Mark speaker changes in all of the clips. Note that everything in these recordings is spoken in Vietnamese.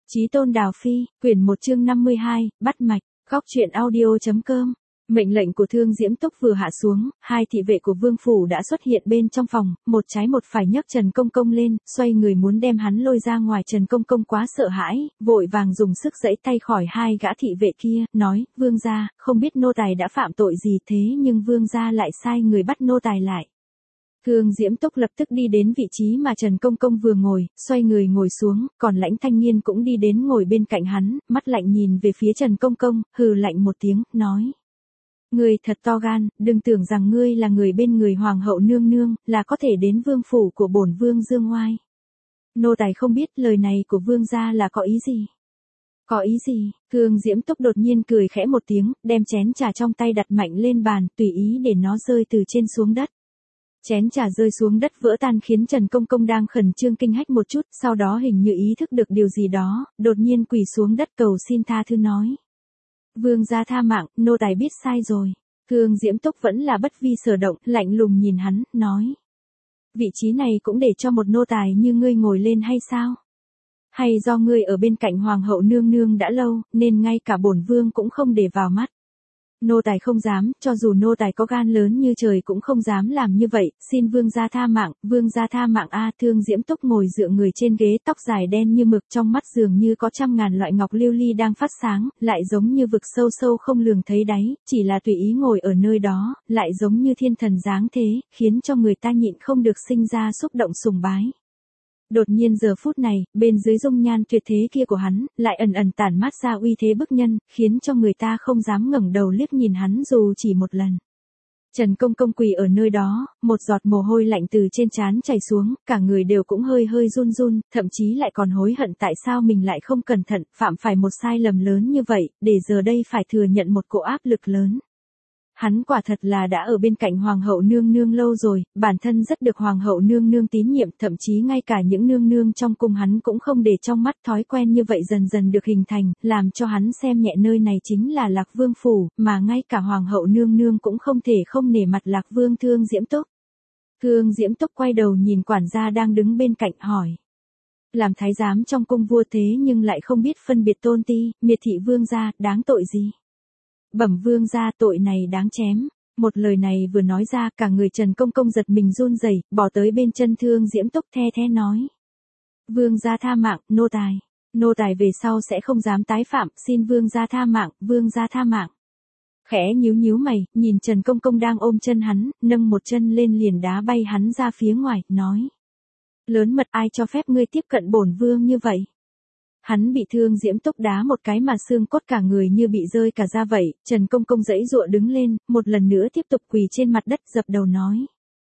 Speaker 1: Chí Tôn Đào Phi, quyển 1 chương 52, bắt mạch, góc truyện audio.com. Mệnh lệnh của Thương Diễm Túc vừa hạ xuống, hai thị vệ của Vương Phủ đã xuất hiện bên trong phòng, một trái một phải nhấc Trần Công Công lên, xoay người muốn đem hắn lôi ra ngoài. Trần Công Công quá sợ hãi, vội vàng dùng sức giãy tay khỏi hai gã thị vệ kia, nói, Vương gia, không biết nô tài đã phạm tội gì thế nhưng Vương gia lại sai người bắt nô tài lại. Thương Diễm Túc lập tức đi đến vị trí mà Trần Công Công vừa ngồi, xoay người ngồi xuống, còn Lãnh Thanh Nghiên cũng đi đến ngồi bên cạnh hắn, mắt lạnh nhìn về phía Trần Công Công, hừ lạnh một tiếng, nói. Ngươi thật to gan, đừng tưởng rằng ngươi là người bên người Hoàng hậu nương nương, là có thể đến vương phủ của bổn vương dương oai. Nô tài không biết lời này của vương gia là có ý gì. Có ý gì? Thương Diễm Túc đột nhiên cười khẽ một tiếng, đem chén trà trong tay đặt mạnh lên bàn, tùy ý để nó rơi từ trên xuống đất. Chén trà rơi xuống đất vỡ tan khiến Trần Công Công đang khẩn trương kinh hách một chút, sau đó hình như ý thức được điều gì đó, đột nhiên quỳ xuống đất cầu xin tha thứ nói. Vương gia tha mạng, nô tài biết sai rồi. Thương Diễm Túc vẫn là bất vi sở động, lạnh lùng nhìn hắn, nói. Vị trí này cũng để cho một nô tài như ngươi ngồi lên hay sao? Hay do ngươi ở bên cạnh Hoàng hậu nương nương đã lâu, nên ngay cả bổn vương cũng không để vào mắt. Nô tài không dám, cho dù nô tài có gan lớn như trời cũng không dám làm như vậy, xin vương gia tha mạng, vương gia tha mạng a. Thương Diễm Túc ngồi dựa người trên ghế, tóc dài đen như mực, trong mắt dường như có trăm ngàn loại ngọc lưu ly đang phát sáng, lại giống như vực sâu sâu không lường thấy đáy, chỉ là tùy ý ngồi ở nơi đó, lại giống như thiên thần dáng thế, khiến cho người ta nhịn không được sinh ra xúc động sùng bái. Đột nhiên giờ phút này, bên dưới dung nhan tuyệt thế kia của hắn, lại ẩn ẩn tản mát ra uy thế bức nhân, khiến cho người ta không dám ngẩng đầu liếc nhìn hắn dù chỉ một lần. Trần Công Công quỳ ở nơi đó, một giọt mồ hôi lạnh từ trên trán chảy xuống, cả người đều cũng hơi hơi run run, thậm chí lại còn hối hận tại sao mình lại không cẩn thận, phạm phải một sai lầm lớn như vậy, để giờ đây phải thừa nhận một cỗ áp lực lớn. Hắn quả thật là đã ở bên cạnh Hoàng hậu nương nương lâu rồi, bản thân rất được Hoàng hậu nương nương tín nhiệm, thậm chí ngay cả những nương nương trong cung hắn cũng không để trong mắt. Thói quen như vậy dần dần được hình thành, làm cho hắn xem nhẹ nơi này chính là Lạc Vương phủ, mà ngay cả Hoàng hậu nương nương cũng không thể không nể mặt Lạc Vương. Thương Diễm Túc. Thương Diễm Túc quay đầu nhìn quản gia đang đứng bên cạnh hỏi. Làm thái giám trong cung vua thế nhưng lại không biết phân biệt tôn ti, miệt thị vương gia, đáng tội gì? Bẩm vương gia, tội này đáng chém. Một lời này vừa nói ra, cả người Trần Công Công giật mình run rẩy, bỏ tới bên chân Thương Diễm Túc the thé nói. Vương gia tha mạng, nô tài về sau sẽ không dám tái phạm, xin vương gia tha mạng, vương gia tha mạng. Khẽ nhíu mày, nhìn Trần Công Công đang ôm chân hắn, nâng một chân lên liền đá bay hắn ra phía ngoài, nói. Lớn mật, ai cho phép ngươi tiếp cận bổn vương như vậy? Hắn bị Thương Diễm Túc đá một cái mà xương cốt cả người như bị rơi cả ra vậy. Trần Công Công giãy giụa đứng lên, một lần nữa tiếp tục quỳ trên mặt đất dập đầu nói.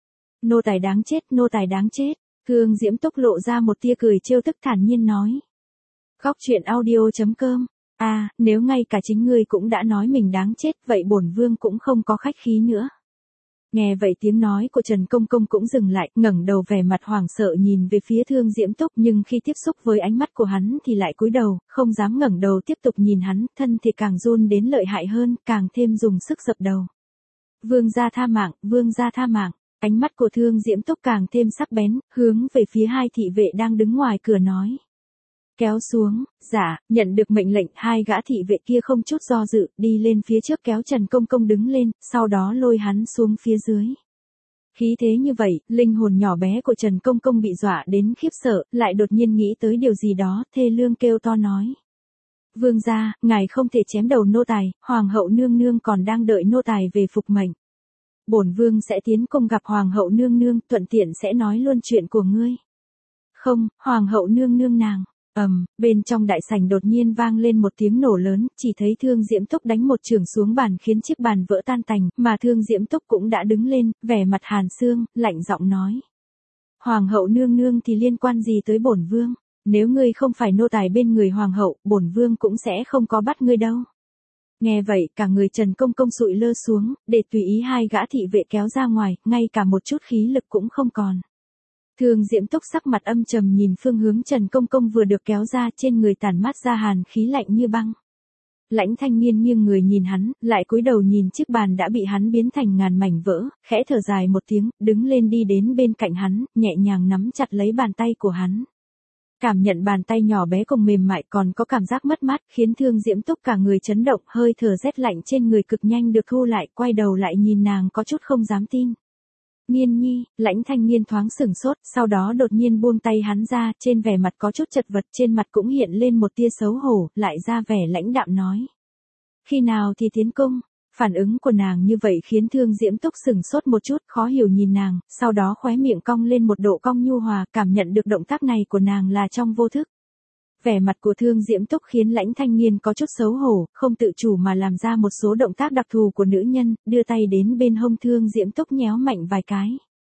Speaker 1: Nô tài đáng chết, nô tài đáng chết. Thương Diễm Túc lộ ra một tia cười trêu tức thản nhiên nói. Góc truyện audio.com. Nếu ngay cả chính ngươi cũng đã nói mình đáng chết, vậy bổn vương cũng không có khách khí nữa. Nghe vậy tiếng nói của Trần Công Công cũng dừng lại, ngẩng đầu vẻ mặt hoảng sợ nhìn về phía Thương Diễm Túc, nhưng khi tiếp xúc với ánh mắt của hắn thì lại cúi đầu, không dám ngẩng đầu tiếp tục nhìn hắn, thân thì càng run đến lợi hại hơn, càng thêm dùng sức dập đầu. Vương gia tha mạng, vương gia tha mạng. Ánh mắt của Thương Diễm Túc càng thêm sắc bén, hướng về phía hai thị vệ đang đứng ngoài cửa nói. Kéo xuống. Dạ, nhận được mệnh lệnh, hai gã thị vệ kia không chút do dự, đi lên phía trước kéo Trần Công Công đứng lên, sau đó lôi hắn xuống phía dưới. Khí thế như vậy, linh hồn nhỏ bé của Trần Công Công bị dọa đến khiếp sợ, lại đột nhiên nghĩ tới điều gì đó, thê lương kêu to nói. Vương gia, ngài không thể chém đầu nô tài, Hoàng hậu nương nương còn đang đợi nô tài về phục mệnh. Bổn vương sẽ tiến cung gặp Hoàng hậu nương nương, thuận tiện sẽ nói luôn chuyện của ngươi. Không, Hoàng hậu nương nương nàng. Bên trong đại sảnh đột nhiên vang lên một tiếng nổ lớn, chỉ thấy Thương Diễm Túc đánh một chưởng xuống bàn khiến chiếc bàn vỡ tan tành, mà Thương Diễm Túc cũng đã đứng lên, vẻ mặt hàn xương, lạnh giọng nói. Hoàng hậu nương nương thì liên quan gì tới bổn vương, nếu ngươi không phải nô tài bên người hoàng hậu, bổn vương cũng sẽ không có bắt ngươi đâu. Nghe vậy, cả người Trần Công Công sụi lơ xuống, để tùy ý hai gã thị vệ kéo ra ngoài, ngay cả một chút khí lực cũng không còn. Thương Diễm Túc sắc mặt âm trầm nhìn phương hướng Trần Công Công vừa được kéo ra, trên người tản mát ra hàn khí lạnh như băng. Lãnh Thanh Nghiên nghiêng người nhìn hắn, lại cúi đầu nhìn chiếc bàn đã bị hắn biến thành ngàn mảnh vỡ, khẽ thở dài một tiếng, đứng lên đi đến bên cạnh hắn, nhẹ nhàng nắm chặt lấy bàn tay của hắn. Cảm nhận bàn tay nhỏ bé cùng mềm mại còn có cảm giác mất mát khiến Thương Diễm Túc cả người chấn động, hơi thở rét lạnh trên người cực nhanh được thu lại, quay đầu lại nhìn nàng có chút không dám tin. Nghiên nhi, Lãnh Thanh Nghiên thoáng sửng sốt, sau đó đột nhiên buông tay hắn ra, trên vẻ mặt có chút chật vật, trên mặt cũng hiện lên một tia xấu hổ, lại ra vẻ lãnh đạm nói. Khi nào thì tiến cung? Phản ứng của nàng như vậy khiến Thương Diễm Túc sửng sốt một chút, khó hiểu nhìn nàng, sau đó khóe miệng cong lên một độ cong nhu hòa, cảm nhận được động tác này của nàng là trong vô thức. Vẻ mặt của Thương Diễm Túc khiến Lãnh Thanh Nghiên có chút xấu hổ, không tự chủ mà làm ra một số động tác đặc thù của nữ nhân, đưa tay đến bên hông Thương Diễm Túc nhéo mạnh vài cái.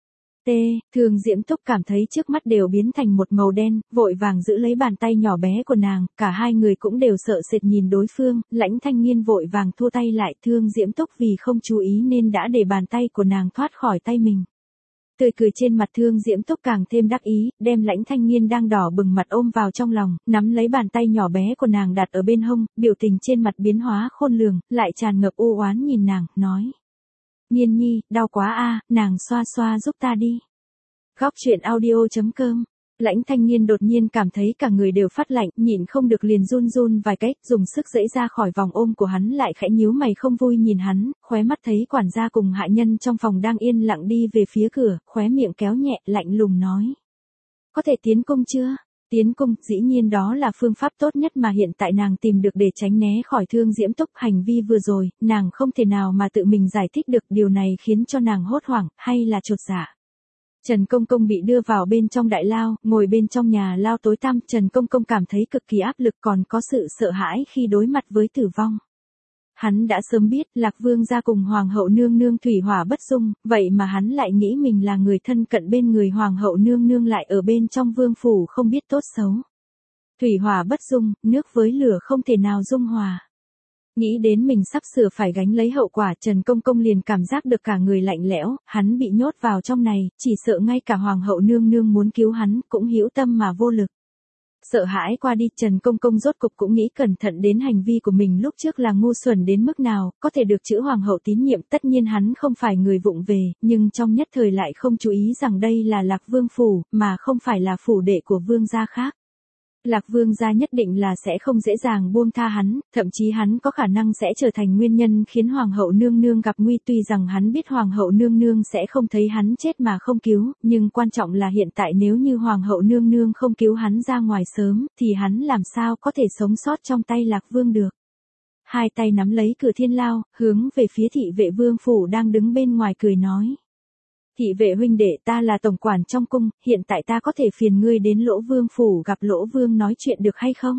Speaker 1: Thương Diễm Túc cảm thấy trước mắt đều biến thành một màu đen, vội vàng giữ lấy bàn tay nhỏ bé của nàng, cả hai người cũng đều sợ sệt nhìn đối phương, Lãnh Thanh Nghiên vội vàng thua tay lại, Thương Diễm Túc vì không chú ý nên đã để bàn tay của nàng thoát khỏi tay mình. Tươi cười trên mặt Thương Diễm Túc càng thêm đắc ý, đem Lãnh Thanh Nghiên đang đỏ bừng mặt ôm vào trong lòng, nắm lấy bàn tay nhỏ bé của nàng đặt ở bên hông, biểu tình trên mặt biến hóa khôn lường, lại tràn ngập u oán nhìn nàng, nói. Nghiên nhi, đau quá a, nàng xoa xoa giúp ta đi. Góc truyện audio.com. Lãnh Thanh Nghiên đột nhiên cảm thấy cả người đều phát lạnh, nhịn không được liền run run vài cái, dùng sức giãy ra khỏi vòng ôm của hắn, lại khẽ nhíu mày không vui nhìn hắn, khóe mắt thấy quản gia cùng hạ nhân trong phòng đang yên lặng đi về phía cửa, khóe miệng kéo nhẹ, lạnh lùng nói. Có thể tiến cung chưa? Tiến cung, dĩ nhiên đó là phương pháp tốt nhất mà hiện tại nàng tìm được để tránh né khỏi Thương Diễm Túc. Hành vi vừa rồi, nàng không thể nào mà tự mình giải thích được, điều này khiến cho nàng hốt hoảng, hay là chột dạ. Trần Công Công bị đưa vào bên trong đại lao, ngồi bên trong nhà lao tối tăm, Trần Công Công cảm thấy cực kỳ áp lực, còn có sự sợ hãi khi đối mặt với tử vong. Hắn đã sớm biết Lạc Vương gia cùng Hoàng hậu nương nương thủy hỏa bất dung, vậy mà hắn lại nghĩ mình là người thân cận bên người Hoàng hậu nương nương lại ở bên trong vương phủ không biết tốt xấu. Thủy hỏa bất dung, nước với lửa không thể nào dung hòa. Nghĩ đến mình sắp sửa phải gánh lấy hậu quả, Trần Công Công liền cảm giác được cả người lạnh lẽo, hắn bị nhốt vào trong này, chỉ sợ ngay cả Hoàng hậu nương nương muốn cứu hắn, cũng hữu tâm mà vô lực. Sợ hãi qua đi, Trần Công Công rốt cục cũng nghĩ cẩn thận đến hành vi của mình lúc trước là ngu xuẩn đến mức nào, có thể được chữ Hoàng hậu tín nhiệm, tất nhiên hắn không phải người vụng về, nhưng trong nhất thời lại không chú ý rằng đây là Lạc Vương phủ, mà không phải là phủ đệ của vương gia khác. Lạc Vương gia nhất định là sẽ không dễ dàng buông tha hắn, thậm chí hắn có khả năng sẽ trở thành nguyên nhân khiến Hoàng hậu nương nương gặp nguy, tuy rằng hắn biết Hoàng hậu nương nương sẽ không thấy hắn chết mà không cứu, nhưng quan trọng là hiện tại nếu như Hoàng hậu nương nương không cứu hắn ra ngoài sớm, thì hắn làm sao có thể sống sót trong tay Lạc Vương được. Hai tay nắm lấy cửa thiên lao, hướng về phía thị vệ vương phủ đang đứng bên ngoài cười nói. Thị vệ huynh đệ, ta là tổng quản trong cung, hiện tại ta có thể phiền ngươi đến Lỗ Vương phủ gặp Lỗ Vương nói chuyện được hay không?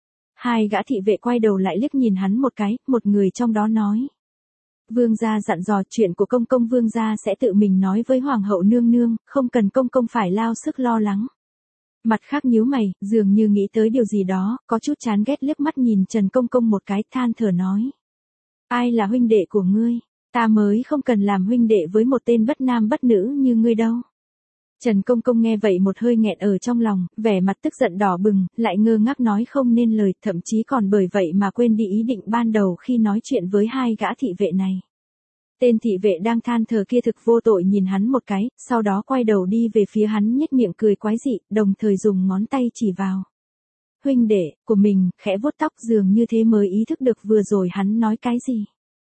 Speaker 1: Hai gã thị vệ quay đầu lại liếc nhìn hắn một cái, một người trong đó nói. Vương gia dặn dò chuyện của công công vương gia sẽ tự mình nói với Hoàng hậu nương nương, không cần công công phải lao sức lo lắng. Mặt khác nhíu mày, dường như nghĩ tới điều gì đó, có chút chán ghét liếc mắt nhìn Trần Công Công một cái, than thở nói. Ai là huynh đệ của ngươi? Ta mới không cần làm huynh đệ với một tên bất nam bất nữ như ngươi đâu. Trần Công Công nghe vậy một hơi nghẹn ở trong lòng, vẻ mặt tức giận đỏ bừng, lại ngơ ngác nói không nên lời, thậm chí còn bởi vậy mà quên đi ý định ban đầu khi nói chuyện với hai gã thị vệ này. Tên thị vệ đang than thở kia thực vô tội nhìn hắn một cái, sau đó quay đầu đi về phía hắn nhếch miệng cười quái dị, đồng thời dùng ngón tay chỉ vào. Huynh đệ của mình, khẽ vuốt tóc, dường như thế mới ý thức được vừa rồi hắn nói cái gì.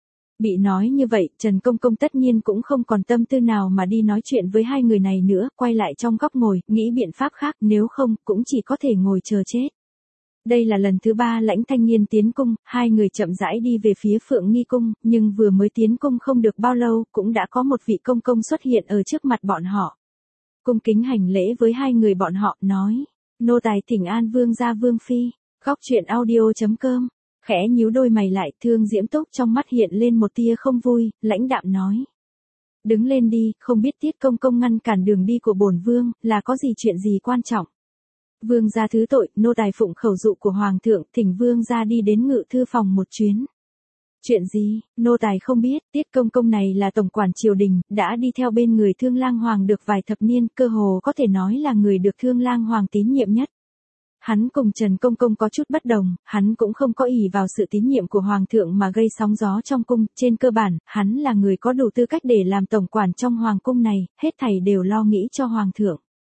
Speaker 1: Bị nói như vậy, Trần Công Công tất nhiên cũng không còn tâm tư nào mà đi nói chuyện với hai người này nữa, quay lại trong góc ngồi, nghĩ biện pháp khác, nếu không, cũng chỉ có thể ngồi chờ chết. Đây là lần thứ 3 Lãnh Thanh Nghiên tiến cung, hai người chậm rãi đi về phía Phượng Nghi cung, nhưng vừa mới tiến cung không được bao lâu, cũng đã có một vị công công xuất hiện ở trước mặt bọn họ. Cung kính hành lễ với hai người bọn họ, nói, nô tài thỉnh an vương gia vương phi. Góc truyện audio.com. Khẽ nhíu đôi mày lại, Thương Diễm Túc trong mắt hiện lên một tia không vui, lãnh đạm nói. Đứng lên đi, không biết Tiết công công ngăn cản đường đi của bổn vương, là có gì chuyện gì quan trọng. Vương gia thứ tội, nô tài phụng khẩu dụ của Hoàng thượng, thỉnh vương gia đi đến ngự thư phòng một chuyến. Chuyện gì, nô tài không biết, Tiết công công này là tổng quản triều đình, đã đi theo bên người Thương Lang Hoàng được vài thập niên, cơ hồ có thể nói là người được Thương Lang Hoàng tín nhiệm nhất. Hắn cùng Trần Công Công có chút bất đồng, hắn cũng không có ỷ vào sự tín nhiệm của Hoàng thượng mà gây sóng gió trong cung, trên cơ bản, hắn là người có đủ tư cách để làm tổng quản trong Hoàng cung này, hết thảy đều lo nghĩ cho Hoàng thượng.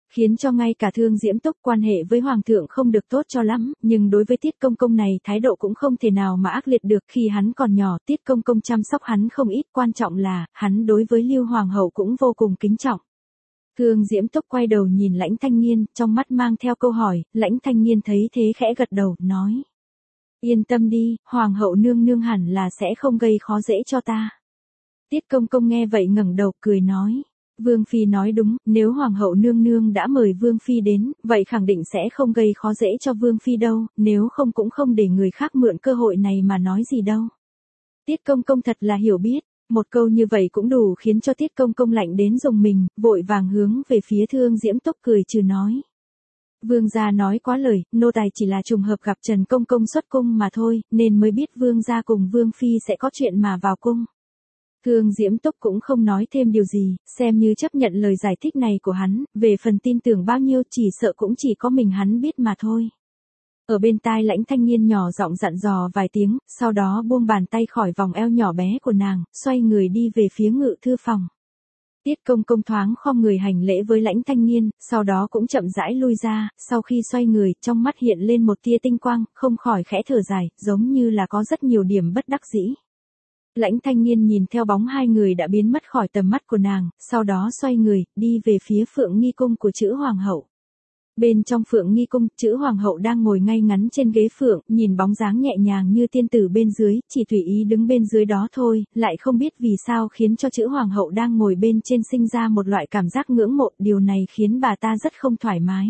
Speaker 1: khiến cho ngay cả Thương Diễm Túc quan hệ với Hoàng thượng không được tốt cho lắm, nhưng đối với Tiết Công Công này thái độ cũng không thể nào mà ác liệt được. Khi hắn còn nhỏ, Tiết Công Công chăm sóc hắn không ít, quan trọng là, hắn đối với Lưu Hoàng hậu cũng vô cùng kính trọng. Thương Diễm Túc quay đầu nhìn Lãnh Thanh Nghiên, trong mắt mang theo câu hỏi. Lãnh Thanh Nghiên thấy thế khẽ gật đầu, nói. Yên tâm đi, Hoàng hậu nương nương hẳn là sẽ không gây khó dễ cho ta. Tiết Công Công nghe vậy ngẩng đầu cười nói. Vương Phi nói đúng, nếu Hoàng hậu nương nương đã mời Vương Phi đến, vậy khẳng định sẽ không gây khó dễ cho Vương Phi đâu, nếu không cũng không để người khác mượn cơ hội này mà nói gì đâu. Tiết Công Công thật là hiểu biết, một câu như vậy cũng đủ khiến cho Tiết Công Công lạnh đến rùng mình, vội vàng hướng về phía Thương Diễm Túc cười trừ nói. Vương gia nói quá lời, nô tài chỉ là trùng hợp gặp Trần Công Công xuất cung mà thôi, nên mới biết Vương gia cùng Vương Phi sẽ có chuyện mà vào cung. Thương Diễm Túc cũng không nói thêm điều gì, xem như chấp nhận lời giải thích này của hắn, về phần tin tưởng bao nhiêu chỉ sợ cũng chỉ có mình hắn biết mà thôi. Ở bên tai Lãnh Thanh Nghiên nhỏ giọng dặn dò vài tiếng, sau đó buông bàn tay khỏi vòng eo nhỏ bé của nàng, xoay người đi về phía ngự thư phòng. Tiết Công Công thoáng khom người hành lễ với Lãnh Thanh Nghiên, sau đó cũng chậm rãi lui ra, sau khi xoay người, trong mắt hiện lên một tia tinh quang, không khỏi khẽ thở dài, giống như là có rất nhiều điểm bất đắc dĩ. Lãnh Thanh Nghiên nhìn theo bóng hai người đã biến mất khỏi tầm mắt của nàng, sau đó xoay người, đi về phía Phượng Nghi Cung của chữ Hoàng hậu. Bên trong Phượng Nghi Cung, chữ Hoàng hậu đang ngồi ngay ngắn trên ghế phượng, nhìn bóng dáng nhẹ nhàng như tiên tử bên dưới, chỉ tùy ý đứng bên dưới đó thôi, lại không biết vì sao khiến cho chữ Hoàng hậu đang ngồi bên trên sinh ra một loại cảm giác ngưỡng mộ, điều này khiến bà ta rất không thoải mái.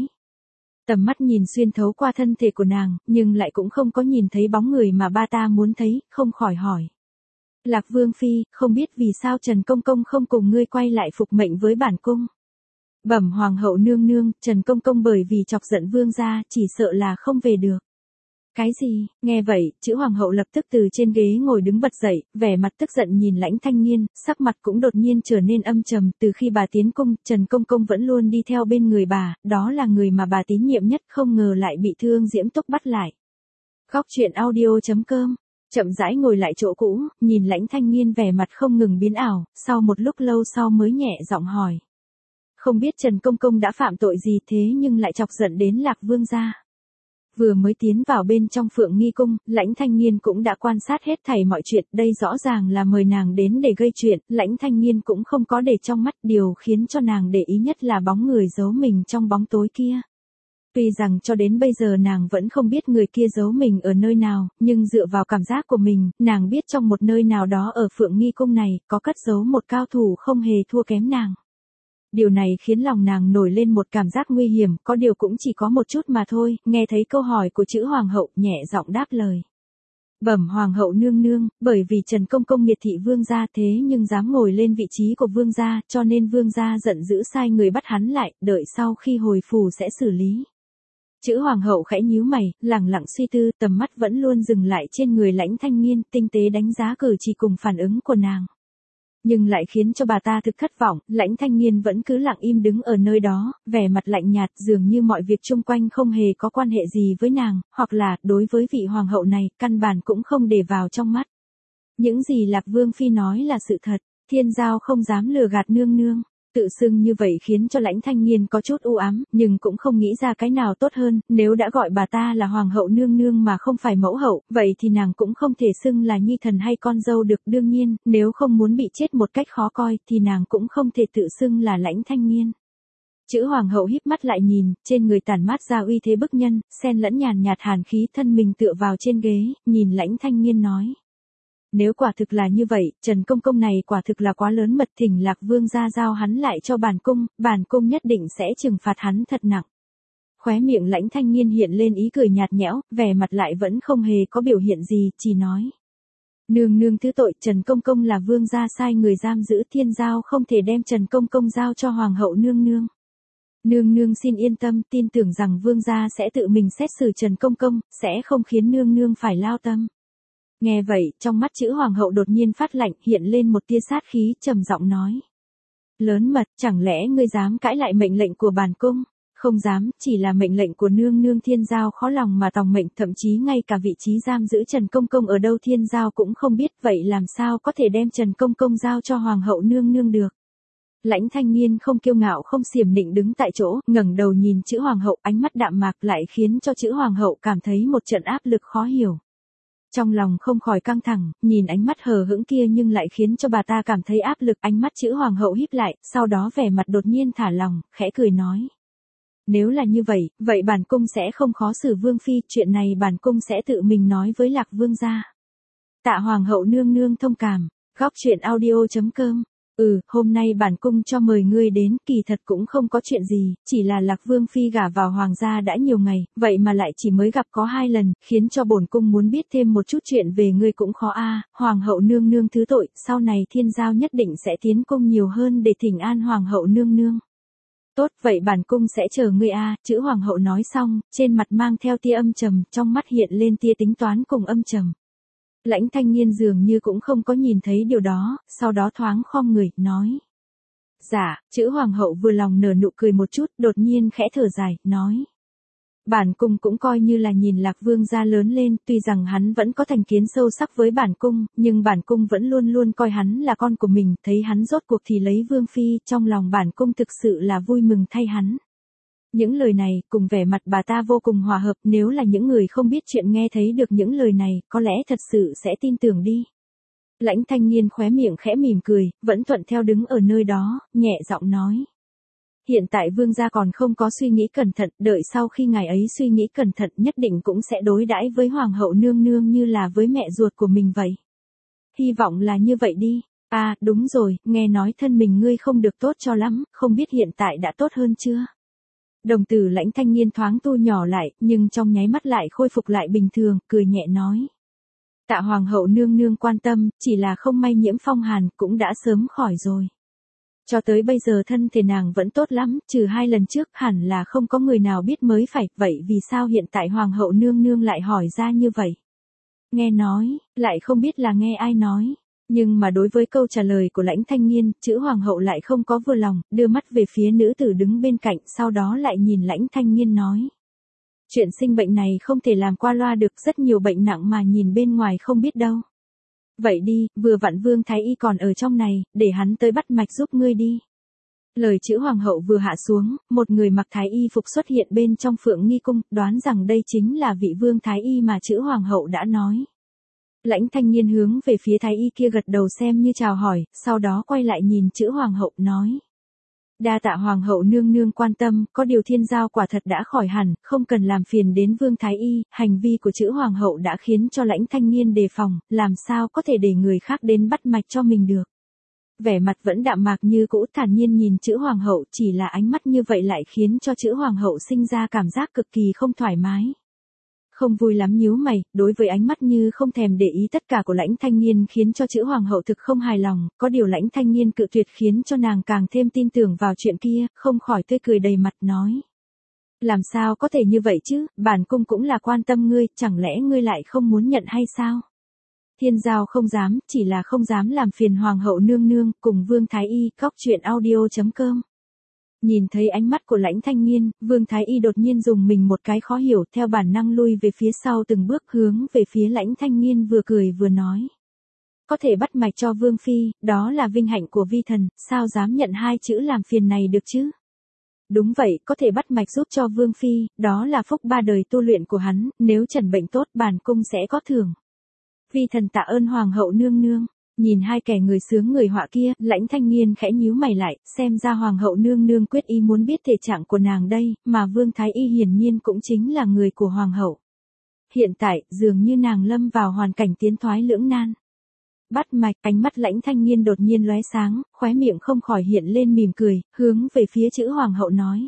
Speaker 1: Tầm mắt nhìn xuyên thấu qua thân thể của nàng, nhưng lại cũng không có nhìn thấy bóng người mà bà ta muốn thấy, không khỏi hỏi. Lạc Vương Phi, không biết vì sao Trần Công Công không cùng ngươi quay lại phục mệnh với bản cung. Bẩm Hoàng hậu nương nương, Trần Công Công bởi vì chọc giận vương gia, chỉ sợ là không về được. Cái gì? Nghe vậy, chữ Hoàng hậu lập tức từ trên ghế ngồi đứng bật dậy, vẻ mặt tức giận nhìn Lãnh Thanh Nghiên, sắc mặt cũng đột nhiên trở nên âm trầm. Từ khi bà tiến cung, Trần Công Công vẫn luôn đi theo bên người bà, đó là người mà bà tín nhiệm nhất, không ngờ lại bị Thương Diễm Túc bắt lại. Góc truyện audio.com. Chậm rãi ngồi lại chỗ cũ, nhìn Lãnh Thanh Nghiên vẻ mặt không ngừng biến ảo, sau một lúc lâu sau mới nhẹ giọng hỏi. Không biết Trần Công Công đã phạm tội gì thế nhưng lại chọc giận đến Lạc Vương gia. Vừa mới tiến vào bên trong Phượng Nghi Cung, Lãnh Thanh Nghiên cũng đã quan sát hết thảy mọi chuyện, đây rõ ràng là mời nàng đến để gây chuyện, Lãnh Thanh Nghiên cũng không có để trong mắt, điều khiến cho nàng để ý nhất là bóng người giấu mình trong bóng tối kia. Tuy rằng cho đến bây giờ nàng vẫn không biết người kia giấu mình ở nơi nào, nhưng dựa vào cảm giác của mình, nàng biết trong một nơi nào đó ở Phượng Nghi Cung này, có cất giấu một cao thủ không hề thua kém nàng. Điều này khiến lòng nàng nổi lên một cảm giác nguy hiểm, có điều cũng chỉ có một chút mà thôi, nghe thấy câu hỏi của chữ Hoàng hậu, nhẹ giọng đáp lời. Bẩm Hoàng hậu nương nương, bởi vì Trần Công Công miệt thị vương gia thế nhưng dám ngồi lên vị trí của vương gia, cho nên vương gia giận dữ sai người bắt hắn lại, đợi sau khi hồi phủ sẽ xử lý. Chữ Hoàng hậu khẽ nhíu mày, lẳng lặng suy tư, tầm mắt vẫn luôn dừng lại trên người Lãnh Thanh Nghiên, tinh tế đánh giá cử chỉ cùng phản ứng của nàng. Nhưng lại khiến cho bà ta thực thất vọng, Lãnh Thanh Nghiên vẫn cứ lặng im đứng ở nơi đó, vẻ mặt lạnh nhạt, dường như mọi việc chung quanh không hề có quan hệ gì với nàng, hoặc là, đối với vị hoàng hậu này, căn bản cũng không để vào trong mắt. Những gì Lạc Vương Phi nói là sự thật, Thiên Giao không dám lừa gạt nương nương. Tự xưng như vậy khiến cho Lãnh Thanh Nghiên có chút u ám, nhưng cũng không nghĩ ra cái nào tốt hơn, nếu đã gọi bà ta là hoàng hậu nương nương mà không phải mẫu hậu, vậy thì nàng cũng không thể xưng là nhi thần hay con dâu được, đương nhiên, nếu không muốn bị chết một cách khó coi, thì nàng cũng không thể tự xưng là Lãnh Thanh Nghiên. Chữ Hoàng hậu híp mắt lại nhìn, trên người tản mát ra uy thế bức nhân, xen lẫn nhàn nhạt hàn khí, thân mình tựa vào trên ghế, nhìn Lãnh Thanh Nghiên nói. Nếu quả thực là như vậy, Trần Công Công này quả thực là quá lớn mật, thỉnh Lạc Vương gia giao hắn lại cho bản cung nhất định sẽ trừng phạt hắn thật nặng. Khóe miệng Lãnh Thanh Nghiên hiện lên ý cười nhạt nhẽo, vẻ mặt lại vẫn không hề có biểu hiện gì, chỉ nói. Nương nương thứ tội, Trần Công Công là vương gia sai người giam giữ, Thiên Giao không thể đem Trần Công Công giao cho hoàng hậu nương nương. Nương nương xin yên tâm, tin tưởng rằng vương gia sẽ tự mình xét xử Trần Công Công, sẽ không khiến nương nương phải lao tâm. Nghe vậy, trong mắt chữ Hoàng hậu đột nhiên phát lạnh, hiện lên một tia sát khí, trầm giọng nói. Lớn mật, chẳng lẽ ngươi dám cãi lại mệnh lệnh của bản cung? Không dám, chỉ là mệnh lệnh của nương nương Thiên Giao khó lòng mà tòng mệnh, thậm chí ngay cả vị trí giam giữ Trần Công Công ở đâu Thiên Giao cũng không biết, vậy làm sao có thể đem Trần Công Công giao cho Hoàng hậu nương nương được? Lãnh Thanh Nghiên không kiêu ngạo không xiểm nịnh đứng tại chỗ, ngẩng đầu nhìn chữ hoàng hậu, ánh mắt đạm mạc lại khiến cho chữ hoàng hậu cảm thấy một trận áp lực khó hiểu. Trong lòng không khỏi căng thẳng, nhìn ánh mắt hờ hững kia nhưng lại khiến cho bà ta cảm thấy áp lực. Ánh mắt chữ hoàng hậu híp lại, sau đó vẻ mặt đột nhiên thả lỏng, khẽ cười nói. Nếu là như vậy, vậy bản cung sẽ không khó xử vương phi, chuyện này bản cung sẽ tự mình nói với Lạc vương gia. Tạ hoàng hậu nương nương thông cảm. Góc truyện audio.com. Hôm nay bản cung cho mời ngươi đến, kỳ thật cũng không có chuyện gì, chỉ là Lạc vương phi gả vào hoàng gia đã nhiều ngày, vậy mà lại chỉ mới gặp có 2 lần, khiến cho bổn cung muốn biết thêm một chút chuyện về ngươi cũng khó a. Hoàng hậu nương nương thứ tội, sau này Thiên Giao nhất định sẽ tiến cung nhiều hơn để thỉnh an hoàng hậu nương nương. Tốt, vậy bản cung sẽ chờ ngươi a. Chữ hoàng hậu nói xong, trên mặt mang theo tia âm trầm, trong mắt hiện lên tia tính toán cùng âm trầm. Lãnh Thanh Nghiên dường như cũng không có nhìn thấy điều đó, sau đó thoáng khom người, nói. Dạ, chữ hoàng hậu vừa lòng nở nụ cười một chút, đột nhiên khẽ thở dài, nói. Bản cung cũng coi như là nhìn Lạc vương gia lớn lên, tuy rằng hắn vẫn có thành kiến sâu sắc với bản cung, nhưng bản cung vẫn luôn luôn coi hắn là con của mình, thấy hắn rốt cuộc thì lấy vương phi, trong lòng bản cung thực sự là vui mừng thay hắn. Những lời này, cùng vẻ mặt bà ta vô cùng hòa hợp, nếu là những người không biết chuyện nghe thấy được những lời này, có lẽ thật sự sẽ tin tưởng đi. Lãnh Thanh Nghiên khóe miệng khẽ mỉm cười, vẫn thuận theo đứng ở nơi đó, nhẹ giọng nói. Hiện tại vương gia còn không có suy nghĩ cẩn thận, đợi sau khi ngài ấy suy nghĩ cẩn thận nhất định cũng sẽ đối đãi với hoàng hậu nương nương như là với mẹ ruột của mình vậy. Hy vọng là như vậy đi. À, đúng rồi, nghe nói thân mình ngươi không được tốt cho lắm, không biết hiện tại đã tốt hơn chưa? Đồng tử Lãnh Thanh Nghiên thoáng thu nhỏ lại, nhưng trong nháy mắt lại khôi phục lại bình thường, cười nhẹ nói. Tạ hoàng hậu nương nương quan tâm, chỉ là không may nhiễm phong hàn, cũng đã sớm khỏi rồi. Cho tới bây giờ thân thể nàng vẫn tốt lắm, trừ 2 lần trước hẳn là không có người nào biết mới phải, vậy vì sao hiện tại hoàng hậu nương nương lại hỏi ra như vậy? Nghe nói, lại không biết là nghe ai nói. Nhưng mà đối với câu trả lời của Lãnh Thanh Nghiên, chữ hoàng hậu lại không có vừa lòng, đưa mắt về phía nữ tử đứng bên cạnh, sau đó lại nhìn Lãnh Thanh Nghiên nói. Chuyện sinh bệnh này không thể làm qua loa được, rất nhiều bệnh nặng mà nhìn bên ngoài không biết đâu. Vậy đi, vừa vặn Vương Thái Y còn ở trong này, để hắn tới bắt mạch giúp ngươi đi. Lời chữ hoàng hậu vừa hạ xuống, một người mặc thái y phục xuất hiện bên trong Phượng Nghi cung, đoán rằng đây chính là vị Vương Thái Y mà chữ hoàng hậu đã nói. Lãnh Thanh Nghiên hướng về phía thái y kia gật đầu xem như chào hỏi, sau đó quay lại nhìn chữ hoàng hậu nói. Đa tạ hoàng hậu nương nương quan tâm, có điều Thiên Giao quả thật đã khỏi hẳn, không cần làm phiền đến Vương Thái Y. Hành vi của chữ hoàng hậu đã khiến cho Lãnh Thanh Nghiên đề phòng, làm sao có thể để người khác đến bắt mạch cho mình được. Vẻ mặt vẫn đạm mạc như cũ, thản nhiên nhìn chữ hoàng hậu, chỉ là ánh mắt như vậy lại khiến cho chữ hoàng hậu sinh ra cảm giác cực kỳ không thoải mái. Không vui lắm nhíu mày, đối với ánh mắt như không thèm để ý tất cả của Lãnh Thanh Nghiên khiến cho chữ hoàng hậu thực không hài lòng, có điều Lãnh Thanh Nghiên cự tuyệt khiến cho nàng càng thêm tin tưởng vào chuyện kia, không khỏi tươi cười đầy mặt nói. Làm sao có thể như vậy chứ, bản cung cũng là quan tâm ngươi, chẳng lẽ ngươi lại không muốn nhận hay sao? Thiên Giao không dám, chỉ là không dám làm phiền hoàng hậu nương nương, cùng Vương Thái Y, góc truyện audio.com. Nhìn thấy ánh mắt của Lãnh Thanh Nghiên, Vương Thái Y đột nhiên dùng mình một cái khó hiểu, theo bản năng lui về phía sau từng bước hướng về phía Lãnh Thanh Nghiên vừa cười vừa nói. Có thể bắt mạch cho Vương Phi, đó là vinh hạnh của vi thần, sao dám nhận 2 chữ làm phiền này được chứ? Đúng vậy, có thể bắt mạch giúp cho Vương Phi, đó là phúc 3 đời tu luyện của hắn, nếu trần bệnh tốt bản cung sẽ có thưởng. Vi thần tạ ơn hoàng hậu nương nương. Nhìn 2 kẻ người sướng người họa kia, Lãnh Thanh Nghiên khẽ nhíu mày lại, xem ra hoàng hậu nương nương quyết ý muốn biết thể trạng của nàng đây, mà Vương Thái Y hiển nhiên cũng chính là người của hoàng hậu. Hiện tại, dường như nàng lâm vào hoàn cảnh tiến thoái lưỡng nan. Bắt mạch, ánh mắt Lãnh Thanh Nghiên đột nhiên lóe sáng, khóe miệng không khỏi hiện lên mỉm cười, hướng về phía chữ hoàng hậu nói.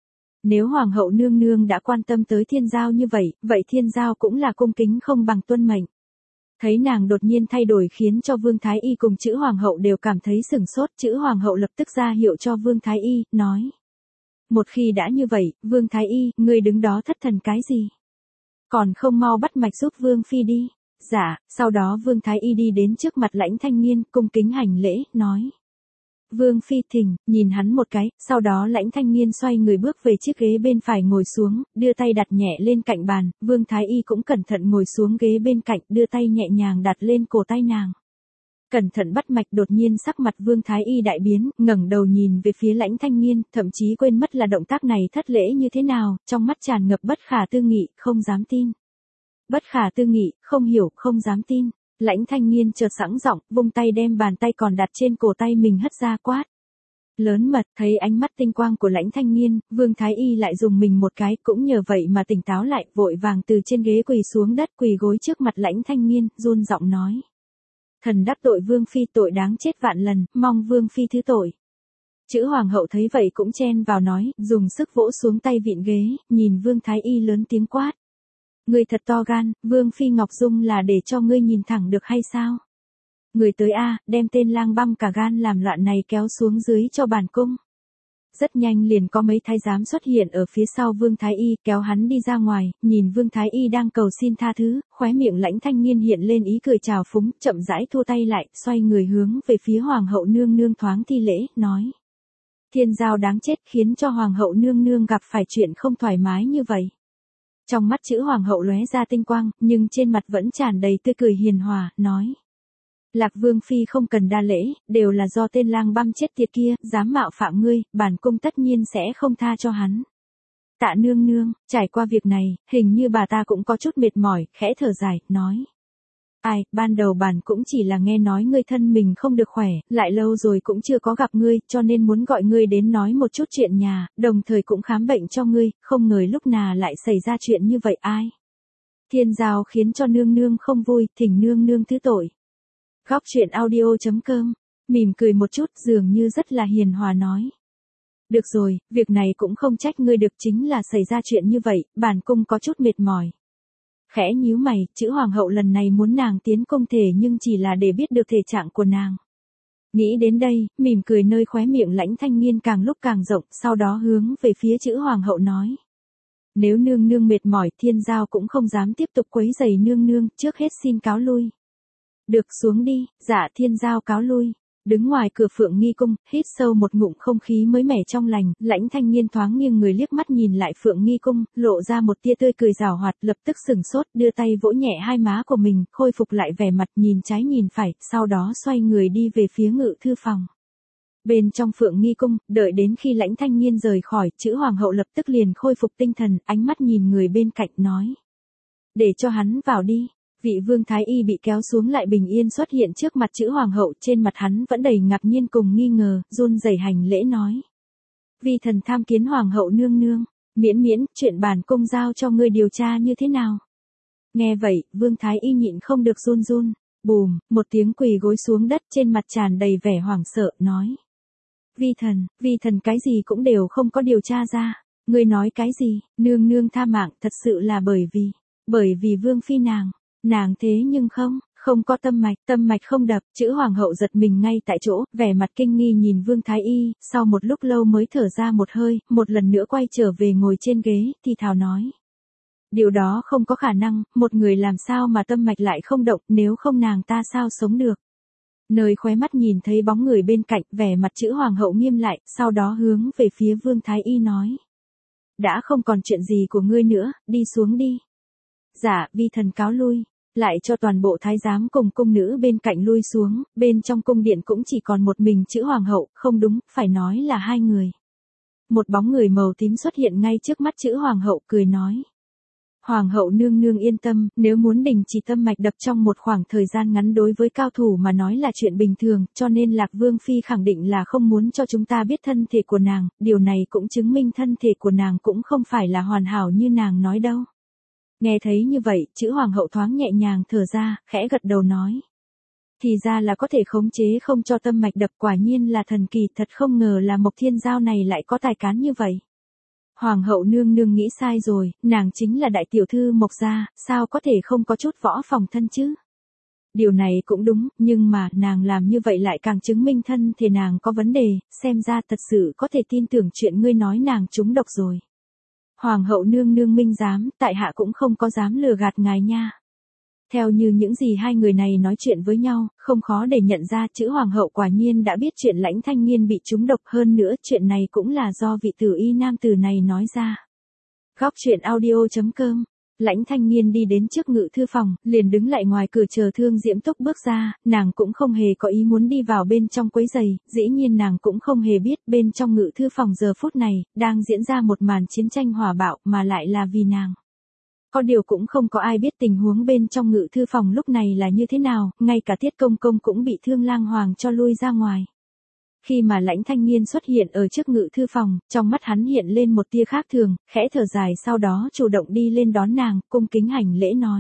Speaker 1: Nếu hoàng hậu nương nương đã quan tâm tới Thiên Giao như vậy, vậy Thiên Giao cũng là cung kính không bằng tuân mệnh. Thấy nàng đột nhiên thay đổi khiến cho Vương Thái Y cùng chữ hoàng hậu đều cảm thấy sửng sốt, chữ hoàng hậu lập tức ra hiệu cho Vương Thái Y, nói. Một khi đã như vậy, Vương Thái Y, ngươi đứng đó thất thần cái gì? Còn không mau bắt mạch giúp Vương Phi đi. Dạ, sau đó Vương Thái Y đi đến trước mặt Lãnh Thanh Nghiên, cung kính hành lễ, nói. Vương Phi thỉnh, nhìn hắn một cái, sau đó Lãnh Thanh Nghiên xoay người bước về chiếc ghế bên phải ngồi xuống, đưa tay đặt nhẹ lên cạnh bàn, Vương Thái Y cũng cẩn thận ngồi xuống ghế bên cạnh, đưa tay nhẹ nhàng đặt lên cổ tay nàng. Cẩn thận bắt mạch, đột nhiên sắc mặt Vương Thái Y đại biến, ngẩng đầu nhìn về phía Lãnh Thanh Nghiên, thậm chí quên mất là động tác này thất lễ như thế nào, trong mắt tràn ngập bất khả tư nghị, không dám tin. Bất khả tư nghị, không hiểu, không dám tin. Lãnh Thanh Nghiên chợt sẵn giọng, vung tay đem bàn tay còn đặt trên cổ tay mình hất ra quát. Lớn mật. Thấy ánh mắt tinh quang của Lãnh Thanh Nghiên, Vương Thái Y lại dùng mình một cái, cũng nhờ vậy mà tỉnh táo lại, vội vàng từ trên ghế quỳ xuống đất, quỳ gối trước mặt Lãnh Thanh Nghiên, run giọng nói. Thần đắc tội Vương phi, tội đáng chết vạn lần, mong Vương phi thứ tội. Chữ hoàng hậu thấy vậy cũng chen vào nói, dùng sức vỗ xuống tay vịn ghế, nhìn Vương Thái Y lớn tiếng quát. Ngươi thật to gan, Vương phi Ngọc Dung là để cho ngươi nhìn thẳng được hay sao? Người tới a, đem tên lang băm cả gan làm loạn này kéo xuống dưới cho bản cung. Rất nhanh liền có mấy thái giám xuất hiện ở phía sau Vương Thái Y, kéo hắn đi ra ngoài, nhìn Vương Thái Y đang cầu xin tha thứ, khóe miệng Lãnh Thanh Nghiên hiện lên ý cười trào phúng, chậm rãi thua tay lại, xoay người hướng về phía Hoàng hậu nương nương thoáng thi lễ, nói. Thiên giao đáng chết, khiến cho Hoàng hậu nương nương gặp phải chuyện không thoải mái như vậy. Trong mắt chữ Hoàng hậu lóe ra tinh quang, nhưng trên mặt vẫn tràn đầy tươi cười hiền hòa, nói. Lạc Vương phi không cần đa lễ, đều là do tên lang băm chết tiệt kia, dám mạo phạm ngươi, bản cung tất nhiên sẽ không tha cho hắn. Tạ nương nương, trải qua việc này, hình như bà ta cũng có chút mệt mỏi, khẽ thở dài, nói. Ai, ban đầu bản cũng chỉ là nghe nói ngươi thân mình không được khỏe, lại lâu rồi cũng chưa có gặp ngươi, cho nên muốn gọi ngươi đến nói một chút chuyện nhà, đồng thời cũng khám bệnh cho ngươi, không ngờ lúc nào lại xảy ra chuyện như vậy ai. Thiên giao khiến cho nương nương không vui, thỉnh nương nương thứ tội. Góc truyện audio.com, mỉm cười một chút dường như rất là hiền hòa nói. Được rồi, việc này cũng không trách ngươi được, chính là xảy ra chuyện như vậy, bản cung có chút mệt mỏi. Khẽ nhíu mày, chữ hoàng hậu lần này muốn nàng tiến cung thể nhưng chỉ là để biết được thể trạng của nàng. Nghĩ đến đây, mỉm cười nơi khóe miệng Lãnh Thanh Nghiên càng lúc càng rộng, sau đó hướng về phía chữ hoàng hậu nói. Nếu nương nương mệt mỏi, thiên giao cũng không dám tiếp tục quấy rầy nương nương, trước hết xin cáo lui. Được, xuống đi. Dạ, thiên giao cáo lui. Đứng ngoài cửa Phượng Nghi cung, hít sâu một ngụm không khí mới mẻ trong lành, Lãnh Thanh Nghiên thoáng nghiêng người liếc mắt nhìn lại Phượng Nghi cung, lộ ra một tia tươi cười giảo hoạt, lập tức sừng sốt, đưa tay vỗ nhẹ hai má của mình, khôi phục lại vẻ mặt, nhìn trái nhìn phải, sau đó xoay người đi về phía ngự thư phòng. Bên trong Phượng Nghi cung, đợi đến khi Lãnh Thanh Nghiên rời khỏi, chữ hoàng hậu lập tức liền khôi phục tinh thần, ánh mắt nhìn người bên cạnh nói. Để cho hắn vào đi. Vị Vương Thái Y bị kéo xuống lại bình yên xuất hiện trước mặt chữ hoàng hậu, trên mặt hắn vẫn đầy ngạc nhiên cùng nghi ngờ, run rẩy hành lễ nói. Vi thần tham kiến hoàng hậu nương nương, miễn, chuyện bản cung giao cho ngươi điều tra như thế nào. Nghe vậy, Vương Thái Y nhịn không được run, bùm, một tiếng quỳ gối xuống đất, trên mặt tràn đầy vẻ hoảng sợ, nói. Vi thần cái gì cũng đều không có điều tra ra, ngươi nói cái gì, nương nương tha mạng, thật sự là bởi vì Vương phi nàng thế nhưng không có tâm mạch không đập, chữ hoàng hậu giật mình ngay tại chỗ, vẻ mặt kinh nghi nhìn Vương Thái Y, sau một lúc lâu mới thở ra một hơi, một lần nữa quay trở về ngồi trên ghế, thì thào nói. Điều đó không có khả năng, một người làm sao mà tâm mạch lại không động, nếu không nàng ta sao sống được. Nơi khóe mắt nhìn thấy bóng người bên cạnh, vẻ mặt chữ hoàng hậu nghiêm lại, sau đó hướng về phía Vương Thái Y nói. Đã không còn chuyện gì của ngươi nữa, đi xuống đi. Dạ, vi thần cáo lui. Lại cho toàn bộ thái giám cùng cung nữ bên cạnh lui xuống, bên trong cung điện cũng chỉ còn một mình chữ hoàng hậu, không đúng, phải nói là hai người. Một bóng người màu tím xuất hiện ngay trước mắt chữ hoàng hậu, cười nói. Hoàng hậu nương nương yên tâm, nếu muốn đình chỉ tâm mạch đập trong một khoảng thời gian ngắn đối với cao thủ mà nói là chuyện bình thường, cho nên Lạc Vương phi khẳng định là không muốn cho chúng ta biết thân thể của nàng, điều này cũng chứng minh thân thể của nàng cũng không phải là hoàn hảo như nàng nói đâu. Nghe thấy như vậy, chữ hoàng hậu thoáng nhẹ nhàng thở ra, khẽ gật đầu nói. Thì ra là có thể khống chế không cho tâm mạch đập, quả nhiên là thần kỳ, thật không ngờ là Mộc Thiên Giao này lại có tài cán như vậy. Hoàng hậu nương nương nghĩ sai rồi, nàng chính là đại tiểu thư Mộc gia, sao có thể không có chút võ phòng thân chứ? Điều này cũng đúng, nhưng mà nàng làm như vậy lại càng chứng minh thân thể nàng có vấn đề, xem ra thật sự có thể tin tưởng chuyện ngươi nói nàng trúng độc rồi. Hoàng hậu nương nương minh giám, tại hạ cũng không có dám lừa gạt ngài nha. Theo như những gì hai người này nói chuyện với nhau, không khó để nhận ra chữ hoàng hậu quả nhiên đã biết chuyện Lãnh Thanh Nghiên bị trúng độc, hơn nữa chuyện này cũng là do vị tử y nam tử này nói ra. Góc truyện audio.com Lãnh Thanh Nghiên đi đến trước ngự thư phòng, liền đứng lại ngoài cửa chờ Thương Diễm Túc bước ra, nàng cũng không hề có ý muốn đi vào bên trong quấy giày, dĩ nhiên nàng cũng không hề biết bên trong ngự thư phòng giờ phút này, đang diễn ra một màn chiến tranh hỏa bạo mà lại là vì nàng. Có điều cũng không có ai biết tình huống bên trong ngự thư phòng lúc này là như thế nào, ngay cả Tiết Công Công cũng bị Thương Lang Hoàng cho lui ra ngoài. Khi mà Lãnh Thanh Nghiên xuất hiện ở trước ngự thư phòng, trong mắt hắn hiện lên một tia khác thường, khẽ thở dài sau đó chủ động đi lên đón nàng, cung kính hành lễ nói.